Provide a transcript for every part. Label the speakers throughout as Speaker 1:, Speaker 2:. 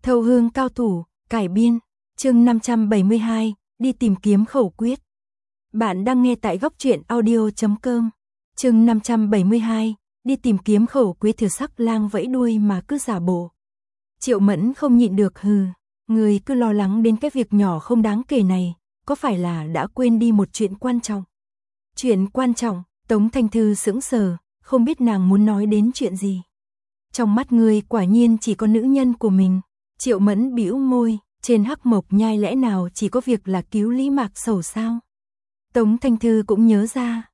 Speaker 1: Thâu hương cao thủ, cải biên, chương 572, đi tìm kiếm khẩu quyết. Bạn đang nghe tại góc truyện audio.com. Chương 572, đi tìm kiếm khẩu quyết. Thừa Sắc Lang vẫy đuôi mà cứ giả bộ. Triệu Mẫn không nhịn được hừ, người cứ lo lắng đến cái việc nhỏ không đáng kể này, có phải là đã quên đi một chuyện quan trọng? Chuyện quan trọng? Tống Thanh Thư sững sờ, không biết nàng muốn nói đến chuyện gì. Trong mắt người quả nhiên chỉ có nữ nhân của mình. Triệu Mẫn bĩu môi, trên Hắc Mộc Nhai lẽ nào chỉ có việc là cứu Lý Mạc Sầu sao? Tống Thanh Thư cũng nhớ ra,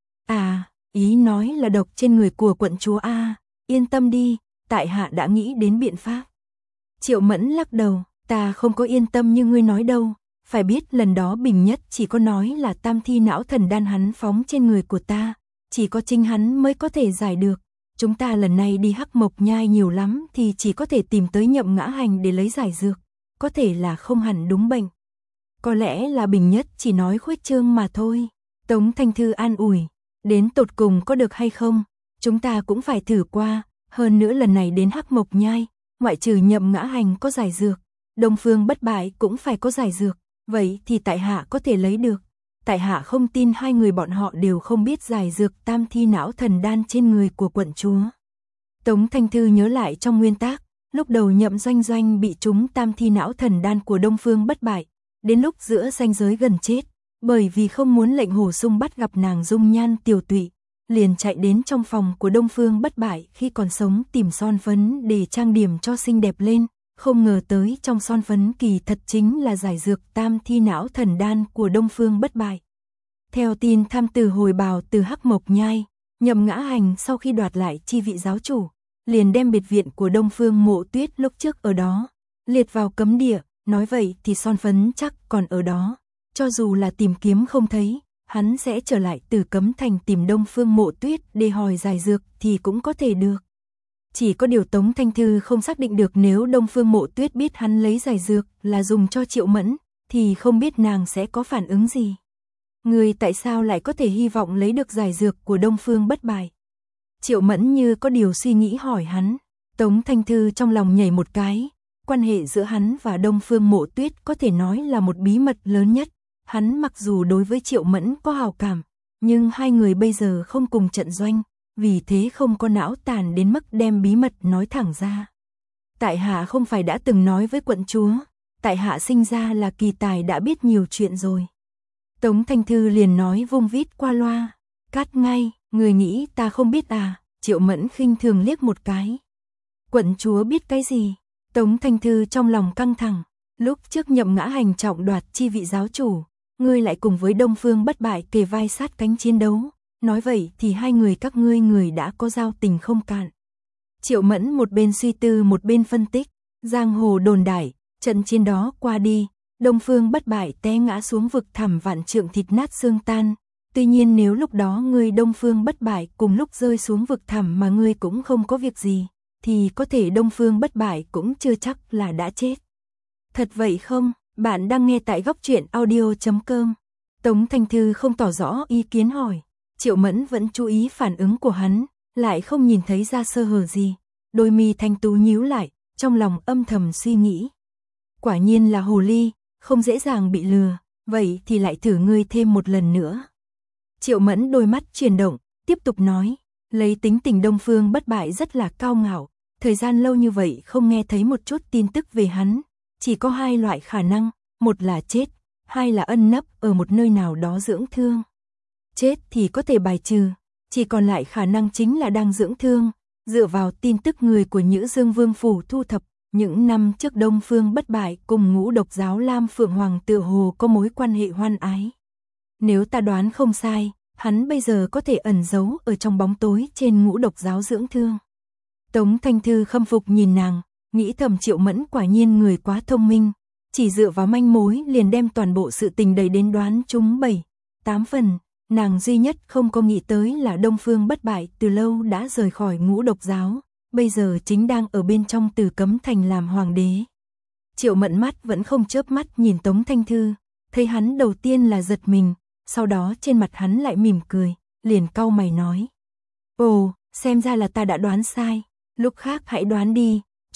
Speaker 1: ý nói là độc trên người của quận chúa a. Yên tâm đi, tại hạ đã nghĩ đến biện pháp. Triệu Mẫn lắc đầu, ta không có yên tâm như ngươi nói đâu, phải biết lần đó Bình Nhất chỉ có nói là tam thi não thần đan hắn phóng trên người của ta, chỉ có chính hắn mới có thể giải được. Chúng ta lần này đi Hắc Mộc Nhai nhiều lắm thì chỉ có thể tìm tới Nhậm Ngã Hành để lấy giải dược, có thể là không hẳn đúng bệnh. Có lẽ là Bình Nhất chỉ nói khuếch trương mà thôi. Tống Thanh Thư an ủi, đến tột cùng có được hay không, chúng ta cũng phải thử qua, hơn nữa lần này đến Hắc Mộc Nhai, ngoại trừ Nhậm Ngã Hành có giải dược, Đông Phương Bất Bại cũng phải có giải dược, vậy thì tại hạ có thể lấy được. Tại hạ không tin hai người bọn họ đều không biết giải dược tam thi não thần đan trên người của quận chúa. Tống Thanh Thư nhớ lại trong nguyên tác, lúc đầu Nhậm Doanh Doanh bị trúng tam thi não thần đan của Đông Phương Bất Bại, đến lúc giữa ranh giới gần chết, bởi vì không muốn lệnh Hổ Sung bắt gặp nàng dung nhan tiều tụy, liền chạy đến trong phòng của Đông Phương Bất Bại khi còn sống tìm son phấn để trang điểm cho xinh đẹp lên, không ngờ tới trong son phấn kỳ thật chính là giải dược tam thi não thần đan của Đông Phương Bất Bại. Theo tin tham tử hồi bào từ Hắc Mộc Nhai, Nhậm Ngã Hành sau khi đoạt lại chi vị giáo chủ, liền đem biệt viện của Đông Phương Mộ Tuyết lúc trước ở đó liệt vào cấm địa, nói vậy thì son phấn chắc còn ở đó, cho dù là tìm kiếm không thấy, hắn sẽ trở lại Tử Cấm Thành tìm Đông Phương Mộ Tuyết để hỏi giải dược thì cũng có thể được. Chỉ có điều Tống Thanh Thư không xác định được nếu Đông Phương Mộ Tuyết biết hắn lấy giải dược là dùng cho Triệu Mẫn, thì không biết nàng sẽ có phản ứng gì. Người tại sao lại có thể hy vọng lấy được giải dược của Đông Phương Bất Bại? Triệu Mẫn như có điều suy nghĩ hỏi hắn. Tống Thanh Thư trong lòng nhảy một cái, quan hệ giữa hắn và Đông Phương Mộ Tuyết có thể nói là một bí mật lớn nhất. Hắn mặc dù đối với Triệu Mẫn có hào cảm, nhưng hai người bây giờ không cùng trận doanh, vì thế không có não tàn đến mức đem bí mật nói thẳng ra. Tại hạ không phải đã từng nói với quận chúa, tại hạ sinh ra là kỳ tài đã biết nhiều chuyện rồi. Tống Thanh Thư liền nói vung vít qua loa, cắt ngay, người nghĩ ta không biết à? Triệu Mẫn khinh thường liếc một cái. Quận chúa biết cái gì? Tống Thanh Thư trong lòng căng thẳng, lúc trước Nhậm Ngã Hành trọng đoạt chi vị giáo chủ, ngươi lại cùng với Đông Phương Bất Bại kề vai sát cánh chiến đấu, nói vậy thì hai người các ngươi đã có giao tình không cạn. Triệu Mẫn một bên suy tư một bên phân tích, giang hồ đồn đại, trận chiến đó qua đi, Đông Phương Bất Bại té ngã xuống vực thẳm vạn trượng thịt nát xương tan. Tuy nhiên nếu lúc đó ngươi Đông Phương Bất Bại cùng lúc rơi xuống vực thẳm mà ngươi cũng không có việc gì, thì có thể Đông Phương Bất Bại cũng chưa chắc là đã chết. Thật vậy không? Bạn đang nghe tại góc truyện audio.com. Tống Thanh Thư không tỏ rõ ý kiến hỏi. Triệu Mẫn vẫn chú ý phản ứng của hắn, lại không nhìn thấy ra sơ hở gì. Đôi mi thanh tú nhíu lại, trong lòng âm thầm suy nghĩ. Quả nhiên là hồ ly, không dễ dàng bị lừa, vậy thì lại thử ngươi thêm một lần nữa. Triệu Mẫn đôi mắt chuyển động, tiếp tục nói, lấy tính tình Đông Phương Bất Bại rất là cao ngạo, thời gian lâu như vậy không nghe thấy một chút tin tức về hắn, chỉ có hai loại khả năng, một là chết, hai là ẩn nấp ở một nơi nào đó dưỡng thương. Chết thì có thể bài trừ, chỉ còn lại khả năng chính là đang dưỡng thương, dựa vào tin tức người của Nhữ Dương Vương phủ thu thập. Những năm trước Đông Phương Bất Bại cùng Ngũ Độc giáo Lam Phượng Hoàng tựa hồ có mối quan hệ hoan ái. Nếu ta đoán không sai, hắn bây giờ có thể ẩn giấu ở trong bóng tối trên Ngũ Độc giáo dưỡng thương. Tống Thanh Thư khâm phục nhìn nàng, nghĩ thầm Triệu Mẫn quả nhiên người quá thông minh, chỉ dựa vào manh mối liền đem toàn bộ sự tình đẩy đến đoán trúng 7-8 phần. Nàng duy nhất không có nghĩ tới là Đông Phương Bất Bại từ lâu đã rời khỏi Ngũ Độc giáo, bây giờ chính đang ở bên trong Tử Cấm Thành làm hoàng đế. Triệu Mẫn mắt vẫn không chớp mắt nhìn Tống Thanh Thư, thấy hắn đầu tiên là giật mình, sau đó trên mặt hắn lại mỉm cười, liền cau mày nói. Ồ, xem ra là ta đã đoán sai, lúc khác hãy đoán đi,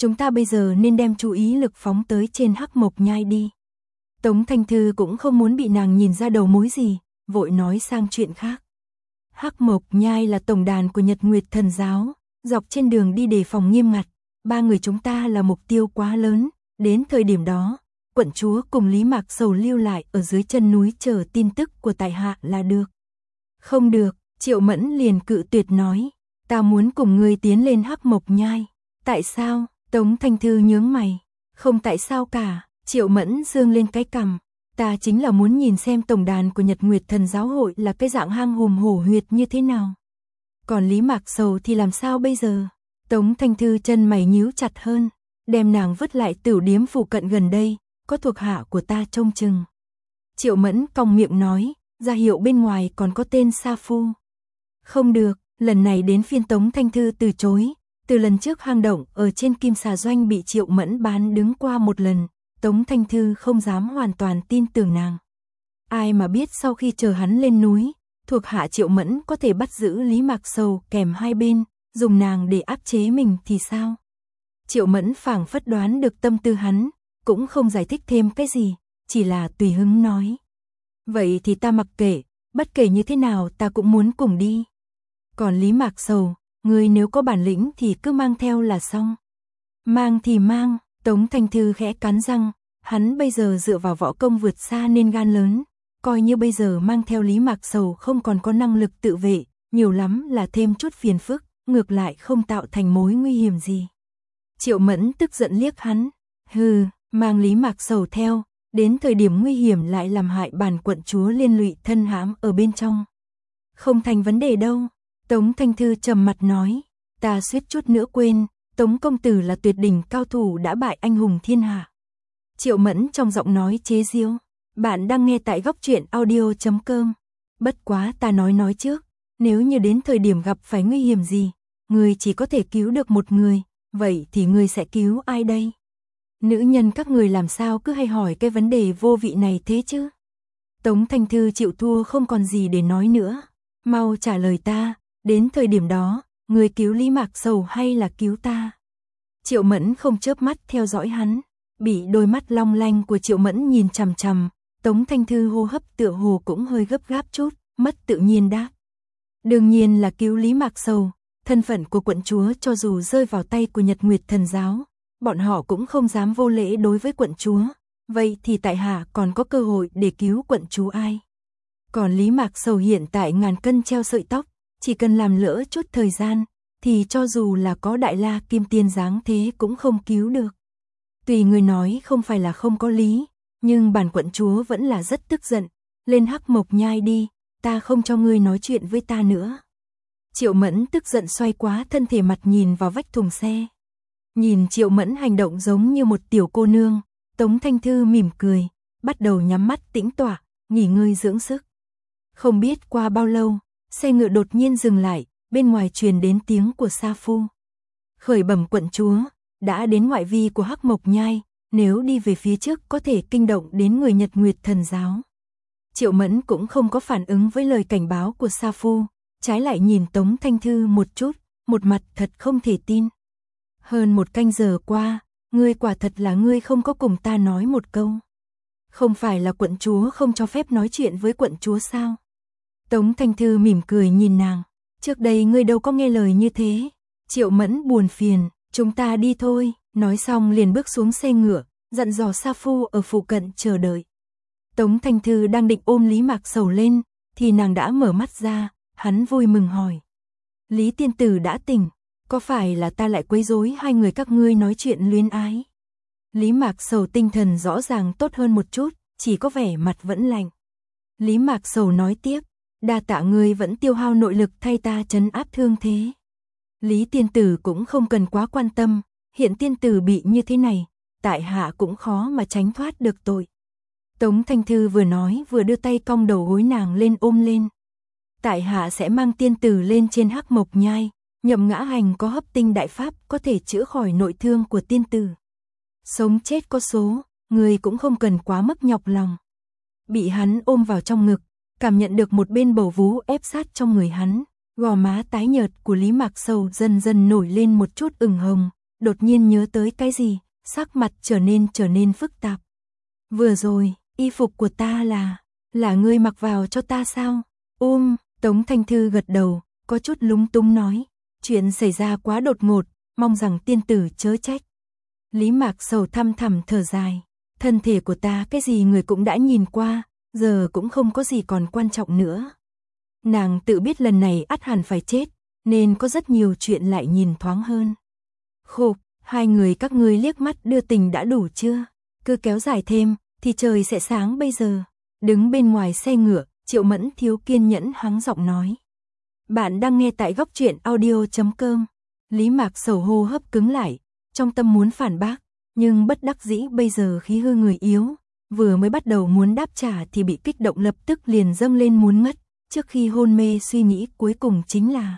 Speaker 1: chúng ta bây giờ nên đem chú ý lực phóng tới trên Hắc Mộc Nhai đi. Tống Thanh Thư cũng không muốn bị nàng nhìn ra đầu mối gì, vội nói sang chuyện khác. Hắc Mộc Nhai là tổng đàn của Nhật Nguyệt Thần Giáo, dọc trên đường đi đề phòng nghiêm ngặt, ba người chúng ta là mục tiêu quá lớn, đến thời điểm đó, quận chúa cùng Lý Mạc Sầu lưu lại ở dưới chân núi chờ tin tức của tại hạ là được. Không được, Triệu Mẫn liền cự tuyệt nói, ta muốn cùng ngươi tiến lên Hắc Mộc Nhai. Tại sao? Tống Thanh Thư nhướng mày. Không tại sao cả, Triệu Mẫn dương lên cái cằm. Ta chính là muốn nhìn xem tổng đàn của Nhật Nguyệt Thần Giáo hội là cái dạng hang hùm hổ huyệt như thế nào. Còn Lý Mạc Sầu thì làm sao bây giờ? Tống Thanh Thư chân mày nhíu chặt hơn, đem nàng vứt lại tửu điếm phụ cận gần đây, có thuộc hạ của ta trông chừng. Triệu Mẫn cong miệng nói, ra hiệu bên ngoài còn có tên Sa Phu. Không được, lần này đến phiên Tống Thanh Thư từ chối. Từ lần trước hang động ở trên Kim Xà Doanh bị Triệu Mẫn bán đứng qua một lần, Tống Thanh Thư không dám hoàn toàn tin tưởng nàng. Ai mà biết sau khi chờ hắn lên núi, thuộc hạ Triệu Mẫn có thể bắt giữ Lý Mạc Sầu kèm hai bên, dùng nàng để áp chế mình thì sao? Triệu Mẫn phảng phất đoán được tâm tư hắn, cũng không giải thích thêm cái gì, chỉ là tùy hứng nói. Vậy thì ta mặc kệ, bất kể như thế nào ta cũng muốn cùng đi. Còn Lý Mạc Sầu, ngươi nếu có bản lĩnh thì cứ mang theo là xong. Mang thì mang, Tống Thanh Thư khẽ cắn răng, hắn bây giờ dựa vào võ công vượt xa nên gan lớn, coi như bây giờ mang theo Lý Mạc Sầu không còn có năng lực tự vệ, nhiều lắm là thêm chút phiền phức, ngược lại không tạo thành mối nguy hiểm gì. Triệu Mẫn tức giận liếc hắn, hừ, mang Lý Mạc Sầu theo, đến thời điểm nguy hiểm lại làm hại bản quận chúa liên lụy thân hãm ở bên trong. Không thành vấn đề đâu. Tống Thanh Thư trầm mặt nói, ta suýt chút nữa quên, Tống công tử là tuyệt đỉnh cao thủ đã bại anh hùng thiên hạ. Triệu Mẫn trong giọng nói chế giễu, bạn đang nghe tại góc truyện audio.com. Bất quá ta nói trước, nếu như đến thời điểm gặp phải nguy hiểm gì, ngươi chỉ có thể cứu được một người, vậy thì ngươi sẽ cứu ai đây? Nữ nhân các người làm sao cứ hay hỏi cái vấn đề vô vị này thế chứ? Tống Thanh Thư chịu thua không còn gì để nói nữa, mau trả lời ta. Đến thời điểm đó, người cứu Lý Mạc Sầu hay là cứu ta? Triệu Mẫn không chớp mắt theo dõi hắn, bị đôi mắt long lanh của Triệu Mẫn nhìn chằm chằm, Tống Thanh Thư hô hấp tựa hồ cũng hơi gấp gáp chút, mất tự nhiên đáp. Đương nhiên là cứu Lý Mạc Sầu, thân phận của quận chúa cho dù rơi vào tay của Nhật Nguyệt Thần Giáo, bọn họ cũng không dám vô lễ đối với quận chúa, vậy thì tại hạ còn có cơ hội để cứu quận chúa ai? Còn Lý Mạc Sầu hiện tại ngàn cân treo sợi tóc, chỉ cần làm lỡ chút thời gian, thì cho dù là có đại la kim tiên dáng thế cũng không cứu được. Tùy người nói không phải là không có lý, nhưng bản quận chúa vẫn là rất tức giận, lên Hắc Mộc Nhai đi, ta không cho ngươi nói chuyện với ta nữa. Triệu Mẫn tức giận xoay quá thân thể mặt nhìn vào vách thùng xe. Nhìn Triệu Mẫn hành động giống như một tiểu cô nương, Tống Thanh Thư mỉm cười, bắt đầu nhắm mắt tĩnh tọa, nghỉ ngơi dưỡng sức. Không biết qua bao lâu, xe ngựa đột nhiên dừng lại, bên ngoài truyền đến tiếng của Sa Phu. Khởi bẩm quận chúa, đã đến ngoại vi của Hắc Mộc Nhai, nếu đi về phía trước có thể kinh động đến người Nhật Nguyệt Thần Giáo. Triệu Mẫn cũng không có phản ứng với lời cảnh báo của Sa Phu, trái lại nhìn Tống Thanh Thư một chút, một mặt thật không thể tin. Hơn một canh giờ qua, ngươi quả thật là ngươi không có cùng ta nói một câu. Không phải là quận chúa không cho phép nói chuyện với quận chúa sao? Tống Thanh Thư mỉm cười nhìn nàng, trước đây ngươi đâu có nghe lời như thế. Triệu Mẫn buồn phiền, chúng ta đi thôi, nói xong liền bước xuống xe ngựa, dặn dò Sa Phu ở phụ cận chờ đợi. Tống Thanh Thư đang định ôm Lý Mạc Sầu lên, thì nàng đã mở mắt ra, hắn vui mừng hỏi. Lý tiên tử đã tỉnh, có phải là ta lại quấy rối hai người các ngươi nói chuyện luyến ái? Lý Mạc Sầu tinh thần rõ ràng tốt hơn một chút, chỉ có vẻ mặt vẫn lạnh. Lý Mạc Sầu nói tiếp, đa tạ ngươi vẫn tiêu hao nội lực thay ta trấn áp thương thế. Lý tiên tử cũng không cần quá quan tâm, hiện tiên tử bị như thế này, tại hạ cũng khó mà tránh thoát được tội. Tống Thanh Thư vừa nói vừa đưa tay cong đầu gối nàng lên ôm lên. Tại hạ sẽ mang tiên tử lên trên Hắc Mộc Nhai, Nhậm Ngã Hành có hấp tinh đại pháp có thể chữa khỏi nội thương của tiên tử. Sống chết có số, người cũng không cần quá mức nhọc lòng. Bị hắn ôm vào trong ngực, cảm nhận được một bên bầu vú ép sát trong người hắn, gò má tái nhợt của Lý Mạc Sầu dần dần nổi lên một chút ửng hồng, đột nhiên nhớ tới cái gì, sắc mặt trở nên phức tạp. Vừa rồi, y phục của ta là ngươi mặc vào cho ta sao? Tống Thanh Thư gật đầu, có chút lúng túng nói, chuyện xảy ra quá đột ngột, mong rằng tiên tử chớ trách. Lý Mạc Sầu thăm thẳm thở dài, thân thể của ta cái gì người cũng đã nhìn qua, giờ cũng không có gì còn quan trọng nữa. Nàng tự biết lần này ắt hẳn phải chết, nên có rất nhiều chuyện lại nhìn thoáng hơn. Khục, hai người các ngươi liếc mắt đưa tình đã đủ chưa? Cứ kéo dài thêm, thì trời sẽ sáng bây giờ. Đứng bên ngoài xe ngựa, Triệu Mẫn thiếu kiên nhẫn hắng giọng nói. Bạn đang nghe tại góc truyện audio.com. Lý Mạc Sầu hô hấp cứng lại, trong tâm muốn phản bác, nhưng bất đắc dĩ bây giờ khí hư người yếu, vừa mới bắt đầu muốn đáp trả thì bị kích động lập tức liền dâng lên muốn ngất, trước khi hôn mê suy nghĩ cuối cùng chính là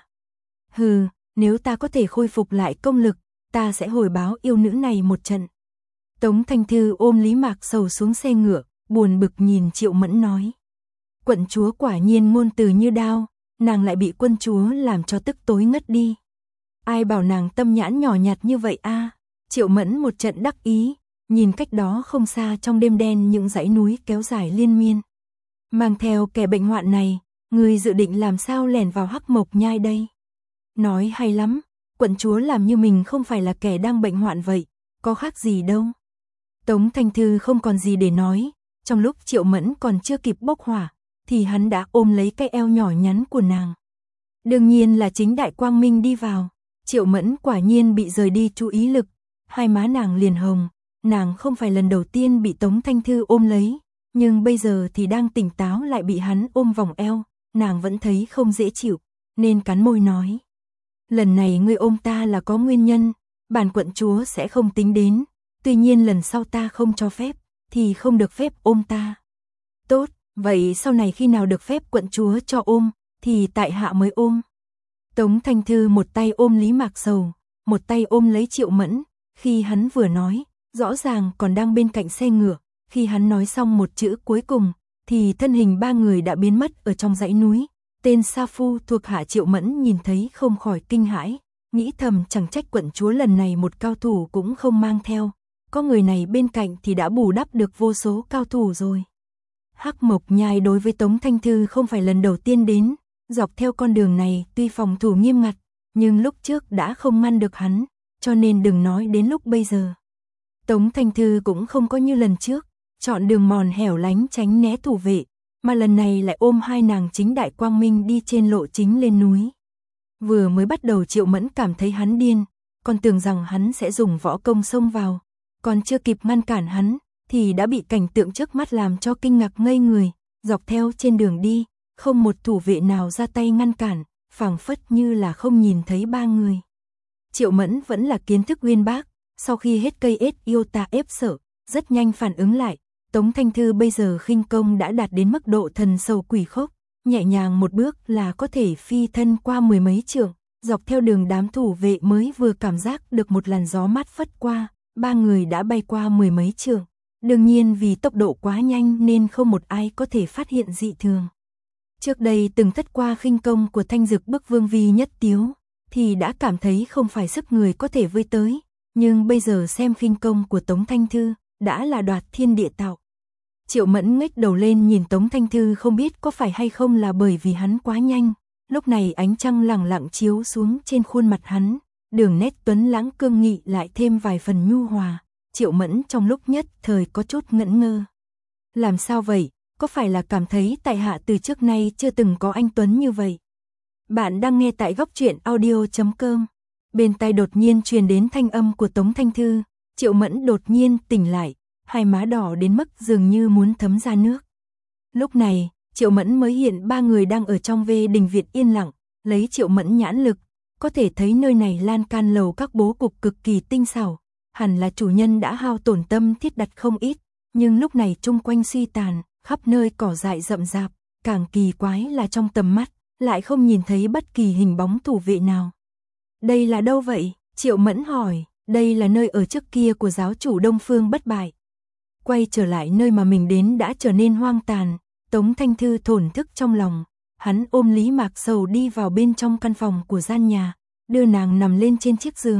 Speaker 1: nếu ta có thể khôi phục lại công lực, ta sẽ hồi báo yêu nữ này một trận. Tống Thanh Thư ôm Lý Mạc Sầu xuống xe ngựa, buồn bực nhìn Triệu Mẫn nói. Quận chúa quả nhiên ngôn từ như đao, nàng lại bị quân chúa làm cho tức tối ngất đi. Ai bảo nàng tâm nhãn nhỏ nhặt như vậy a? Triệu Mẫn một trận đắc ý, nhìn cách đó không xa trong đêm đen những dãy núi kéo dài liên miên. Mang theo kẻ bệnh hoạn này, người dự định làm sao lẻn vào Hắc Mộc Nhai đây? Nói hay lắm, quận chúa làm như mình không phải là kẻ đang bệnh hoạn vậy, có khác gì đâu. Tống Thanh Thư không còn gì để nói, trong lúc Triệu Mẫn còn chưa kịp bốc hỏa, thì hắn đã ôm lấy cái eo nhỏ nhắn của nàng. Đương nhiên là chính Đại Quang Minh đi vào, Triệu Mẫn quả nhiên bị rời đi chú ý lực, hai má nàng liền hồng, nàng không phải lần đầu tiên bị Tống Thanh Thư ôm lấy, nhưng bây giờ thì đang tỉnh táo lại bị hắn ôm vòng eo, nàng vẫn thấy không dễ chịu, nên cắn môi nói. Lần này ngươi ôm ta là có nguyên nhân, bản quận chúa sẽ không tính đến, tuy nhiên lần sau ta không cho phép, thì không được phép ôm ta. Tốt, vậy sau này khi nào được phép quận chúa cho ôm, thì tại hạ mới ôm. Tống Thanh Thư một tay ôm Lý Mạc Sầu, một tay ôm lấy Triệu Mẫn, khi hắn vừa nói, rõ ràng còn đang bên cạnh xe ngựa, khi hắn nói xong một chữ cuối cùng, thì thân hình ba người đã biến mất ở trong dãy núi. Tên sa phu thuộc hạ Triệu Mẫn nhìn thấy không khỏi kinh hãi, nghĩ thầm chẳng trách quận chúa lần này một cao thủ cũng không mang theo, có người này bên cạnh thì đã bù đắp được vô số cao thủ rồi. Hắc Mộc Nhai đối với Tống Thanh Thư không phải lần đầu tiên đến, dọc theo con đường này tuy phòng thủ nghiêm ngặt, nhưng lúc trước đã không ngăn được hắn, cho nên đừng nói đến lúc bây giờ. Tống Thanh Thư cũng không có như lần trước, chọn đường mòn hẻo lánh tránh né thủ vệ, mà lần này lại ôm hai nàng chính Đại Quang Minh đi trên lộ chính lên núi. Vừa mới bắt đầu Triệu Mẫn cảm thấy hắn điên, còn tưởng rằng hắn sẽ dùng võ công xông vào, còn chưa kịp ngăn cản hắn, thì đã bị cảnh tượng trước mắt làm cho kinh ngạc ngây người, dọc theo trên đường đi, không một thủ vệ nào ra tay ngăn cản, phảng phất như là không nhìn thấy ba người. Triệu Mẫn vẫn là kiến thức uyên bác, sau khi hết cây ết yêu tà ép sợ, rất nhanh phản ứng lại. Tống Thanh Thư bây giờ khinh công đã đạt đến mức độ thần sầu quỷ khốc, nhẹ nhàng một bước là có thể phi thân qua mười mấy trượng, dọc theo đường đám thủ vệ mới vừa cảm giác được một làn gió mát phất qua, ba người đã bay qua mười mấy trượng. Đương nhiên vì tốc độ quá nhanh nên không một ai có thể phát hiện dị thường. Trước đây từng thất qua khinh công của Thanh Dực Bức Vương Vi Nhất Tiếu, thì đã cảm thấy không phải sức người có thể với tới, nhưng bây giờ xem khinh công của Tống Thanh Thư, đã là đoạt thiên địa tạo. Triệu Mẫn ngếch đầu lên nhìn Tống Thanh Thư không biết có phải hay không là bởi vì hắn quá nhanh, lúc này ánh trăng lẳng lặng chiếu xuống trên khuôn mặt hắn, đường nét tuấn lãng cương nghị lại thêm vài phần nhu hòa, Triệu Mẫn trong lúc nhất thời có chút ngẩn ngơ. Làm sao vậy, có phải là cảm thấy tại hạ từ trước nay chưa từng có anh tuấn như vậy? Bạn đang nghe tại góc truyện audio.com. Bên tai đột nhiên truyền đến thanh âm của Tống Thanh Thư, Triệu Mẫn đột nhiên tỉnh lại, hai má đỏ đến mức dường như muốn thấm ra nước. Lúc này, Triệu Mẫn mới hiện ba người đang ở trong vê đình viện yên lặng, lấy Triệu Mẫn nhãn lực, có thể thấy nơi này lan can lầu các bố cục cực kỳ tinh xảo, hẳn là chủ nhân đã hao tổn tâm thiết đặt không ít, nhưng lúc này chung quanh suy tàn, khắp nơi cỏ dại rậm rạp, càng kỳ quái là trong tầm mắt, lại không nhìn thấy bất kỳ hình bóng thủ vệ nào. Đây là đâu vậy? Triệu Mẫn hỏi, đây là nơi ở trước kia của giáo chủ Đông Phương Bất Bại. Quay trở lại nơi mà mình đến đã trở nên hoang tàn, Tống Thanh Thư thổn thức trong lòng, hắn ôm Lý Mạc Sầu đi vào bên trong căn phòng của gian nhà, đưa nàng nằm lên trên chiếc giường,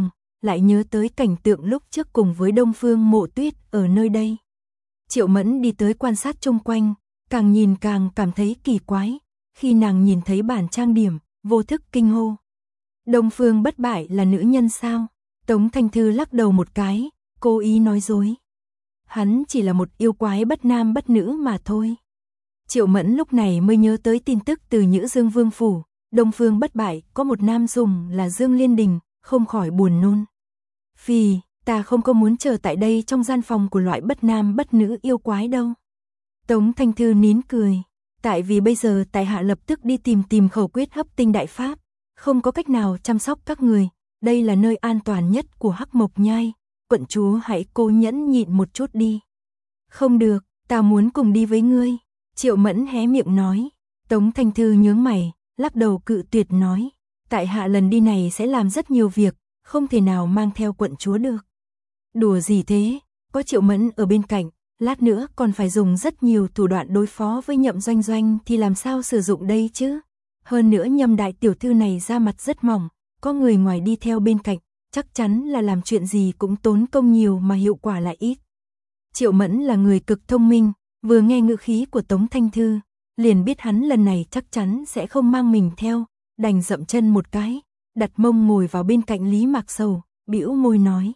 Speaker 1: lại nhớ tới cảnh tượng lúc trước cùng với Đông Phương Mộ Tuyết ở nơi đây. Triệu Mẫn đi tới quan sát chung quanh, càng nhìn càng cảm thấy kỳ quái, khi nàng nhìn thấy bản trang điểm, vô thức kinh hô. Đông Phương Bất Bại là nữ nhân sao? Tống Thanh Thư lắc đầu một cái, cố ý nói dối. Hắn chỉ là một yêu quái bất nam bất nữ mà thôi. Triệu Mẫn lúc này mới nhớ tới tin tức từ Nhữ Dương Vương phủ, Đông Phương Bất Bại có một nam dùng là Dương Liên Đình, không khỏi buồn nôn. Phì, ta không có muốn chờ tại đây trong gian phòng của loại bất nam bất nữ yêu quái đâu. Tống Thanh Thư nín cười, tại vì bây giờ tại hạ lập tức đi tìm khẩu quyết hấp tinh đại pháp, không có cách nào chăm sóc các người, đây là nơi an toàn nhất của Hắc Mộc Nhai, quận chúa hãy cố nhẫn nhịn một chút đi. Không được, ta muốn cùng đi với ngươi. Triệu Mẫn hé miệng nói. Tống Thanh Thư nhướng mày, lắc đầu cự tuyệt nói, tại hạ lần đi này sẽ làm rất nhiều việc, không thể nào mang theo quận chúa được. Đùa gì thế, có Triệu Mẫn ở bên cạnh, lát nữa còn phải dùng rất nhiều thủ đoạn đối phó với Nhậm Doanh Doanh thì làm sao sử dụng đây chứ. Hơn nữa Nhậm đại tiểu thư này da mặt rất mỏng, có người ngoài đi theo bên cạnh, chắc chắn là làm chuyện gì cũng tốn công nhiều mà hiệu quả lại ít. Triệu Mẫn là người cực thông minh, vừa nghe ngữ khí của Tống Thanh Thư, liền biết hắn lần này chắc chắn sẽ không mang mình theo, đành dậm chân một cái, đặt mông ngồi vào bên cạnh Lý Mạc Sầu, bĩu môi nói.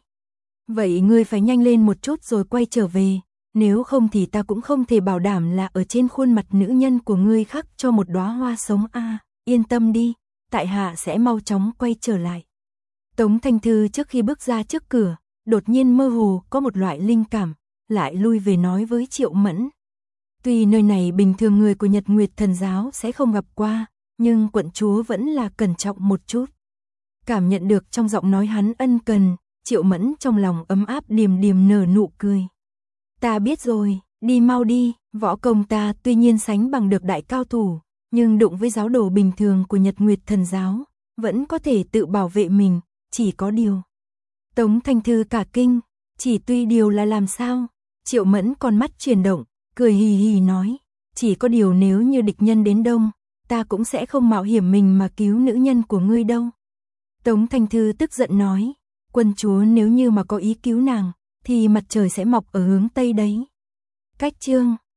Speaker 1: Vậy ngươi phải nhanh lên một chút rồi quay trở về, nếu không thì ta cũng không thể bảo đảm là ở trên khuôn mặt nữ nhân của ngươi khắc cho một đóa hoa sống a. Yên tâm đi, tại hạ sẽ mau chóng quay trở lại. Tống Thanh Thư trước khi bước ra trước cửa, đột nhiên mơ hồ có một loại linh cảm, lại lui về nói với Triệu Mẫn. Tuy nơi này bình thường người của Nhật Nguyệt Thần Giáo sẽ không gặp qua, nhưng quận chúa vẫn là cẩn trọng một chút. Cảm nhận được trong giọng nói hắn ân cần, Triệu Mẫn trong lòng ấm áp điềm điềm nở nụ cười. Ta biết rồi, đi mau đi, võ công ta tuy nhiên sánh bằng được đại cao thủ, nhưng đụng với giáo đồ bình thường của Nhật Nguyệt Thần Giáo, vẫn có thể tự bảo vệ mình, chỉ có điều. Tống Thanh Thư cả kinh, chỉ tuy điều là làm sao? Triệu Mẫn con mắt chuyển động, cười hì hì nói, chỉ có điều nếu như địch nhân đến đông, ta cũng sẽ không mạo hiểm mình mà cứu nữ nhân của ngươi đâu. Tống Thanh Thư tức giận nói, quân chúa nếu như mà có ý cứu nàng, thì mặt trời sẽ mọc ở hướng Tây đấy. Cách chương